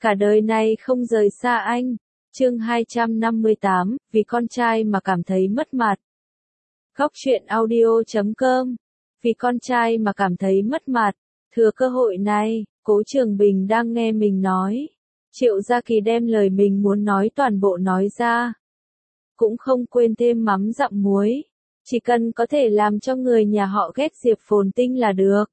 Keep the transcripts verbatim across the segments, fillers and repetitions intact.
cả đời này không rời xa anh. Chương hai trăm năm mươi tám, vì con trai mà cảm thấy mất mặt. Góc truyện audio chấm com. Vì con trai mà cảm thấy mất mặt. Thừa cơ hội này, Cố Trường Bình đang nghe mình nói. Triệu Gia Kỳ đem lời mình muốn nói toàn bộ nói ra. Cũng không quên thêm mắm dặm muối. Chỉ cần có thể làm cho người nhà họ ghét Diệp Phồn Tinh là được.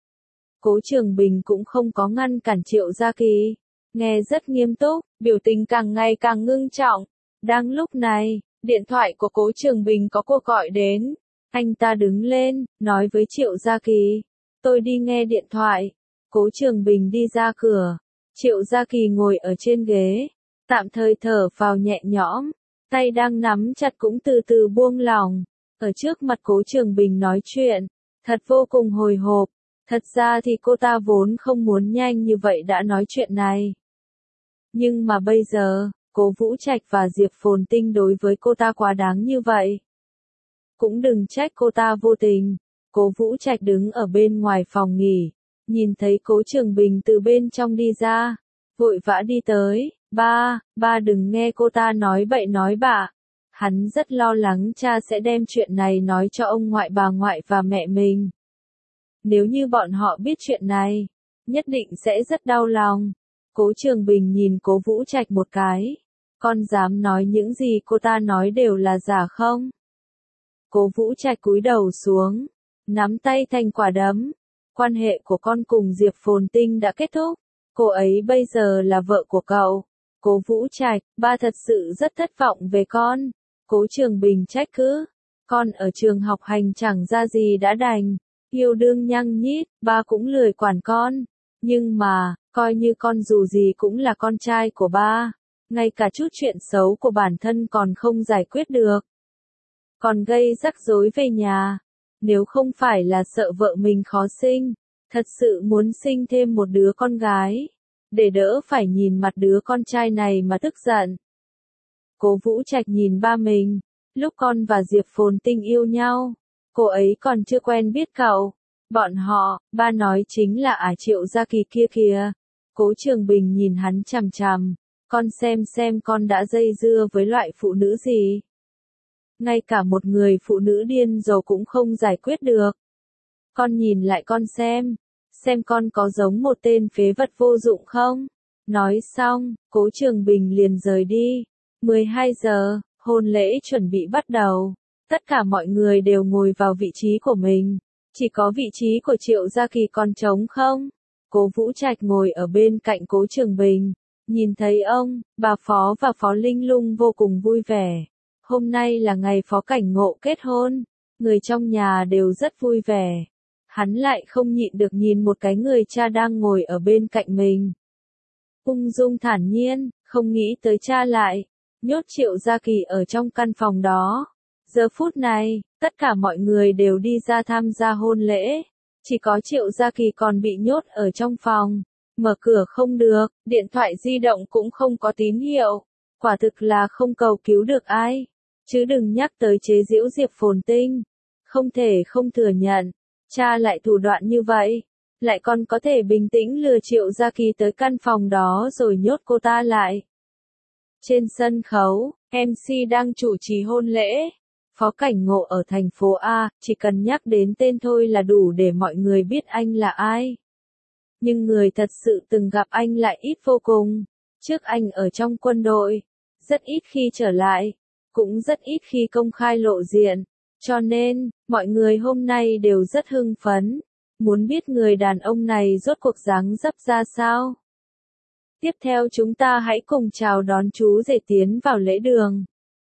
Cố Trường Bình cũng không có ngăn cản Triệu Gia Kỳ. Nghe rất nghiêm túc, biểu tình càng ngày càng ngưng trọng. Đang lúc này, điện thoại của Cố Trường Bình có cuộc gọi đến. Anh ta đứng lên, nói với Triệu Gia Kỳ. Tôi đi nghe điện thoại. Cố Trường Bình đi ra cửa. Triệu Gia Kỳ ngồi ở trên ghế. Tạm thời thở vào nhẹ nhõm. Tay đang nắm chặt cũng từ từ buông lỏng. Ở trước mặt Cố Trường Bình nói chuyện. Thật vô cùng hồi hộp. Thật ra thì cô ta vốn không muốn nhanh như vậy đã nói chuyện này. Nhưng mà bây giờ, Cố Vũ Trạch và Diệp Phồn Tinh đối với cô ta quá đáng như vậy. Cũng đừng trách cô ta vô tình. Cố Vũ Trạch đứng ở bên ngoài phòng nghỉ. Nhìn thấy Cố Trường Bình từ bên trong đi ra. Vội vã đi tới. Ba, ba đừng nghe cô ta nói bậy nói bạ. Hắn rất lo lắng cha sẽ đem chuyện này nói cho ông ngoại bà ngoại và mẹ mình. Nếu như bọn họ biết chuyện này, nhất định sẽ rất đau lòng. Cố Trường Bình nhìn Cố Vũ Trạch một cái. Con dám nói những gì cô ta nói đều là giả không? Cố Vũ Trạch cúi đầu xuống, nắm tay thành quả đấm. Quan hệ của con cùng Diệp Phồn Tinh đã kết thúc. Cô ấy bây giờ là vợ của cậu. Cố Vũ Trạch, ba thật sự rất thất vọng về con. Cố Trường Bình trách cứ. Con ở trường học hành chẳng ra gì đã đành. Yêu đương nhăng nhít, ba cũng lười quản con. Nhưng mà, coi như con dù gì cũng là con trai của ba. Ngay cả chút chuyện xấu của bản thân còn không giải quyết được. Còn gây rắc rối về nhà. Nếu không phải là sợ vợ mình khó sinh, thật sự muốn sinh thêm một đứa con gái. Để đỡ phải nhìn mặt đứa con trai này mà tức giận. Cố Vũ Trạch nhìn ba mình. Lúc con và Diệp Phồn Tinh yêu nhau, cô ấy còn chưa quen biết cậu. Bọn họ, ba nói chính là ả Triệu Gia Kỳ kia kìa. Cố Trường Bình nhìn hắn chằm chằm. Con xem xem con đã dây dưa với loại phụ nữ gì. Ngay cả một người phụ nữ điên rồ cũng không giải quyết được. Con nhìn lại con xem. Xem con có giống một tên phế vật vô dụng không? Nói xong, Cố Trường Bình liền rời đi. mười hai giờ, hôn lễ chuẩn bị bắt đầu. Tất cả mọi người đều ngồi vào vị trí của mình. Chỉ có vị trí của Triệu Gia Kỳ còn trống không? Cố Vũ Trạch ngồi ở bên cạnh Cố Trường Bình. Nhìn thấy ông, bà Phó và Phó Linh Lung vô cùng vui vẻ. Hôm nay là ngày Phó Cảnh Ngộ kết hôn. Người trong nhà đều rất vui vẻ. Hắn lại không nhịn được nhìn một cái người cha đang ngồi ở bên cạnh mình. Ung dung thản nhiên, không nghĩ tới cha lại nhốt Triệu Gia Kỳ ở trong căn phòng đó. Giờ phút này, tất cả mọi người đều đi ra tham gia hôn lễ. Chỉ có Triệu Gia Kỳ còn bị nhốt ở trong phòng. Mở cửa không được, điện thoại di động cũng không có tín hiệu. Quả thực là không cầu cứu được ai. Chứ đừng nhắc tới chế giễu Diệp Phồn Tinh. Không thể không thừa nhận. Cha lại thủ đoạn như vậy. Lại còn có thể bình tĩnh lừa Triệu Gia Kỳ tới căn phòng đó rồi nhốt cô ta lại. Trên sân khấu, em xê đang chủ trì hôn lễ. Phó Cảnh Ngộ ở thành phố A, chỉ cần nhắc đến tên thôi là đủ để mọi người biết anh là ai. Nhưng người thật sự từng gặp anh lại ít vô cùng. Trước anh ở trong quân đội, rất ít khi trở lại, cũng rất ít khi công khai lộ diện. Cho nên, mọi người hôm nay đều rất hưng phấn. Muốn biết người đàn ông này rốt cuộc dáng dấp ra sao? Tiếp theo chúng ta hãy cùng chào đón chú rể tiến vào lễ đường.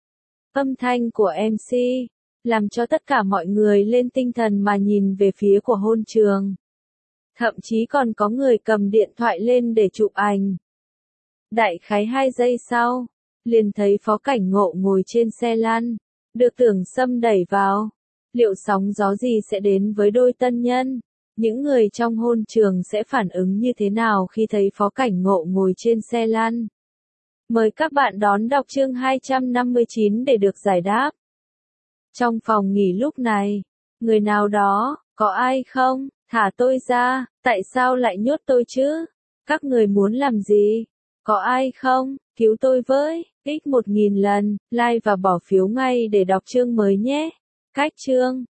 Âm thanh của em xê, làm cho tất cả mọi người lên tinh thần mà nhìn về phía của hôn trường. Thậm chí còn có người cầm điện thoại lên để chụp ảnh. Đại khái hai giây sau, liền thấy Phó Cảnh Ngộ ngồi trên xe lăn, được Tưởng Sâm đẩy vào. Liệu sóng gió gì sẽ đến với đôi tân nhân? Những người trong hôn trường sẽ phản ứng như thế nào khi thấy Phó Cảnh Ngộ ngồi trên xe lăn? Mời các bạn đón đọc chương hai trăm năm mươi chín để được giải đáp. Trong phòng nghỉ lúc này, người nào đó, có ai không? Thả tôi ra, tại sao lại nhốt tôi chứ? Các người muốn làm gì? Có ai không? Cứu tôi với, tích một nghìn lần, like và bỏ phiếu ngay để đọc chương mới nhé. Cách chương